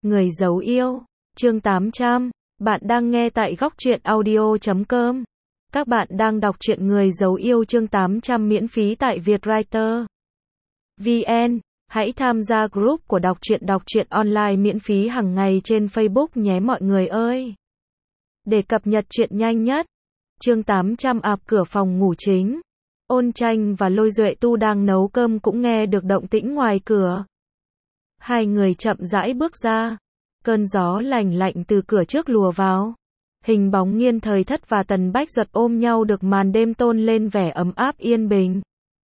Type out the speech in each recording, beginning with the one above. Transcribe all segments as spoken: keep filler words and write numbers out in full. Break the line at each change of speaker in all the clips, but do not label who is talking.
Người giấu yêu, chương tám trăm. Bạn đang nghe tại góc truyện audio chấm com. Các bạn đang đọc truyện Người giấu yêu chương tám trăm miễn phí tại Vietwriter chấm vn. Hãy tham gia group của đọc truyện đọc truyện online miễn phí hàng ngày trên Facebook nhé mọi người ơi. Để cập nhật truyện nhanh nhất. Chương tám trăm ạp cửa phòng ngủ chính. Ôn Tranh và Lôi Duệ Tu đang nấu cơm cũng nghe được động tĩnh ngoài cửa. Hai người chậm rãi bước ra. Cơn gió lành lạnh từ cửa trước lùa vào. Hình bóng Nghiên Thời Thất và Tần Bách Duật ôm nhau được màn đêm tôn lên vẻ ấm áp yên bình.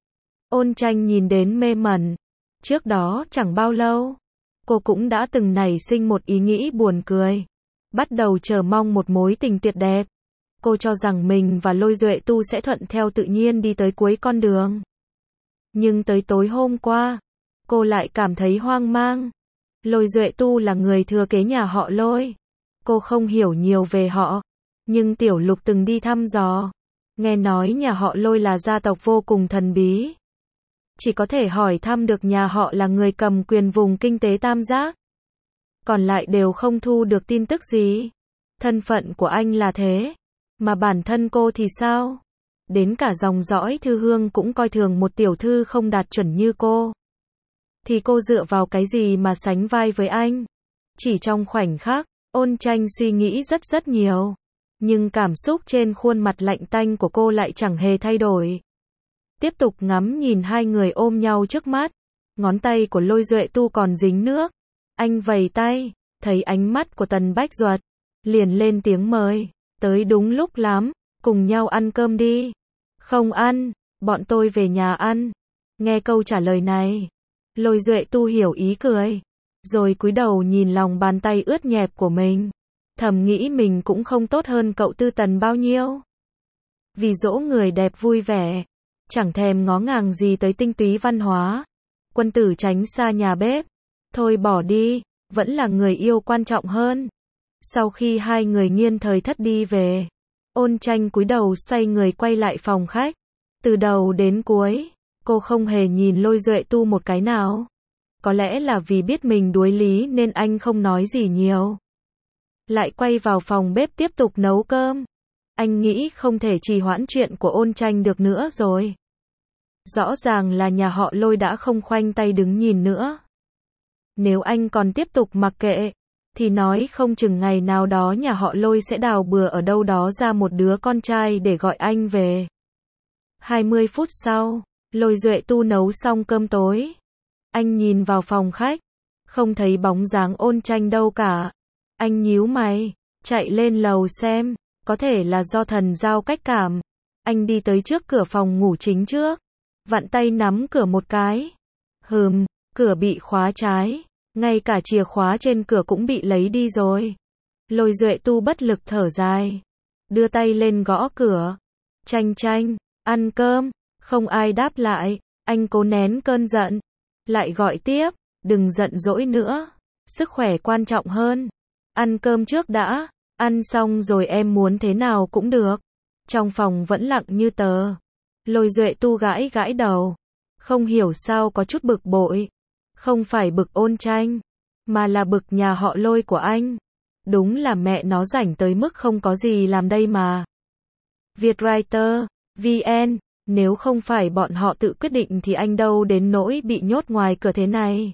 Ôn Tranh nhìn đến mê mẩn. Trước đó chẳng bao lâu, cô cũng đã từng nảy sinh một ý nghĩ buồn cười. Bắt đầu chờ mong một mối tình tuyệt đẹp. Cô cho rằng mình và Lôi Duệ Tu sẽ thuận theo tự nhiên đi tới cuối con đường. Nhưng tới tối hôm qua, cô lại cảm thấy hoang mang. Lôi Duệ Tu là người thừa kế nhà họ Lôi. Cô không hiểu nhiều về họ, nhưng Tiểu Lục từng đi thăm dò. Nghe nói nhà họ Lôi là gia tộc vô cùng thần bí. Chỉ có thể hỏi thăm được nhà họ là người cầm quyền vùng kinh tế Tam Giác. Còn lại đều không thu được tin tức gì. Thân phận của anh là thế, mà bản thân cô thì sao? Đến cả dòng dõi Thư Hương cũng coi thường một tiểu thư không đạt chuẩn như cô. Thì cô dựa vào cái gì mà sánh vai với anh? Chỉ trong khoảnh khắc, Ôn Tranh suy nghĩ rất rất nhiều. Nhưng cảm xúc trên khuôn mặt lạnh tanh của cô lại chẳng hề thay đổi. Tiếp tục ngắm nhìn hai người ôm nhau trước mắt. Ngón tay của Lôi Duệ Tu còn dính nước. Anh vầy tay, thấy ánh mắt của Tần Bách Duật, liền lên tiếng mời. Tới đúng lúc lắm, cùng nhau ăn cơm đi. Không ăn, bọn tôi về nhà ăn. Nghe câu trả lời này, Lôi Duệ Tu hiểu ý cười, rồi cúi đầu nhìn lòng bàn tay ướt nhẹp của mình. Thầm nghĩ mình cũng không tốt hơn cậu Tư Tần bao nhiêu. Vì dỗ người đẹp vui vẻ, chẳng thèm ngó ngàng gì tới tinh túy văn hóa. Quân tử tránh xa nhà bếp. Thôi bỏ đi, vẫn là người yêu quan trọng hơn. Sau khi hai người Nghiên Thời Thất đi về, Ôn Tranh cúi đầu xoay người quay lại phòng khách. Từ đầu đến cuối, cô không hề nhìn Lôi Duệ Tu một cái nào. Có lẽ là vì biết mình đuối lý nên anh không nói gì nhiều. Lại quay vào phòng bếp tiếp tục nấu cơm. Anh nghĩ không thể trì hoãn chuyện của Ôn Tranh được nữa rồi. Rõ ràng là nhà họ Lôi đã không khoanh tay đứng nhìn nữa. Nếu anh còn tiếp tục mặc kệ, thì nói không chừng ngày nào đó nhà họ Lôi sẽ đào bừa ở đâu đó ra một đứa con trai để gọi anh về. hai mươi phút sau, Lôi Duệ Tu nấu xong cơm tối. Anh nhìn vào phòng khách, không thấy bóng dáng Ôn Tranh đâu cả. Anh nhíu mày, chạy lên lầu xem, có thể là do thần giao cách cảm. Anh đi tới trước cửa phòng ngủ chính trước, vặn tay nắm cửa một cái. Hừm, cửa bị khóa trái, ngay cả chìa khóa trên cửa cũng bị lấy đi rồi. Lôi Duệ Tu bất lực thở dài, đưa tay lên gõ cửa. Tranh Tranh, ăn cơm. Không ai đáp lại. Anh cố nén cơn giận, lại gọi tiếp, đừng giận dỗi nữa, sức khỏe quan trọng hơn. Ăn cơm trước đã, ăn xong rồi em muốn thế nào cũng được. Trong phòng vẫn lặng như tờ. Lôi Duệ Tu gãi gãi đầu, không hiểu sao có chút bực bội. Không phải bực Ôn Tranh, mà là bực nhà họ Lôi của anh. Đúng là mẹ nó rảnh tới mức không có gì làm đây mà. Vietwriter chấm vn. Nếu không phải bọn họ tự quyết định thì anh đâu đến nỗi bị nhốt ngoài cửa thế này.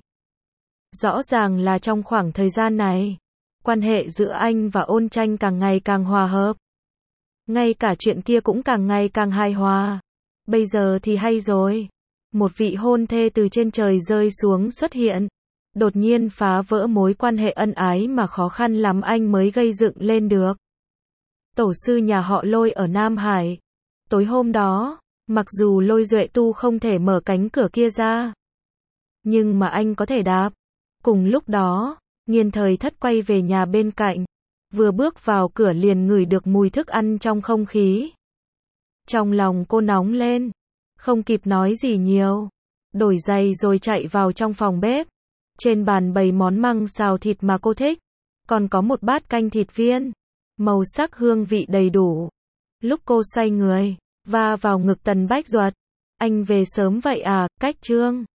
Rõ ràng là trong khoảng thời gian này, quan hệ giữa anh và Ôn Tranh càng ngày càng hòa hợp. Ngay cả chuyện kia cũng càng ngày càng hài hòa. Bây giờ thì hay rồi. Một vị hôn thê từ trên trời rơi xuống xuất hiện. Đột nhiên phá vỡ mối quan hệ ân ái mà khó khăn lắm anh mới gây dựng lên được. Tổ sư nhà họ Lôi ở Nam Hải. Tối hôm đó, mặc dù Lôi Duệ Tu không thể mở cánh cửa kia ra, nhưng mà anh có thể đạp. Cùng lúc đó, Nghiên Thời Thất quay về nhà bên cạnh. Vừa bước vào cửa liền ngửi được mùi thức ăn trong không khí. Trong lòng cô nóng lên, không kịp nói gì nhiều. Đổi giày rồi chạy vào trong phòng bếp. Trên bàn bày món măng xào thịt mà cô thích. Còn có một bát canh thịt viên. Màu sắc hương vị đầy đủ. Lúc cô xoay người, va vào ngực Tần Bách Duật. Anh về sớm vậy à, cách Trương?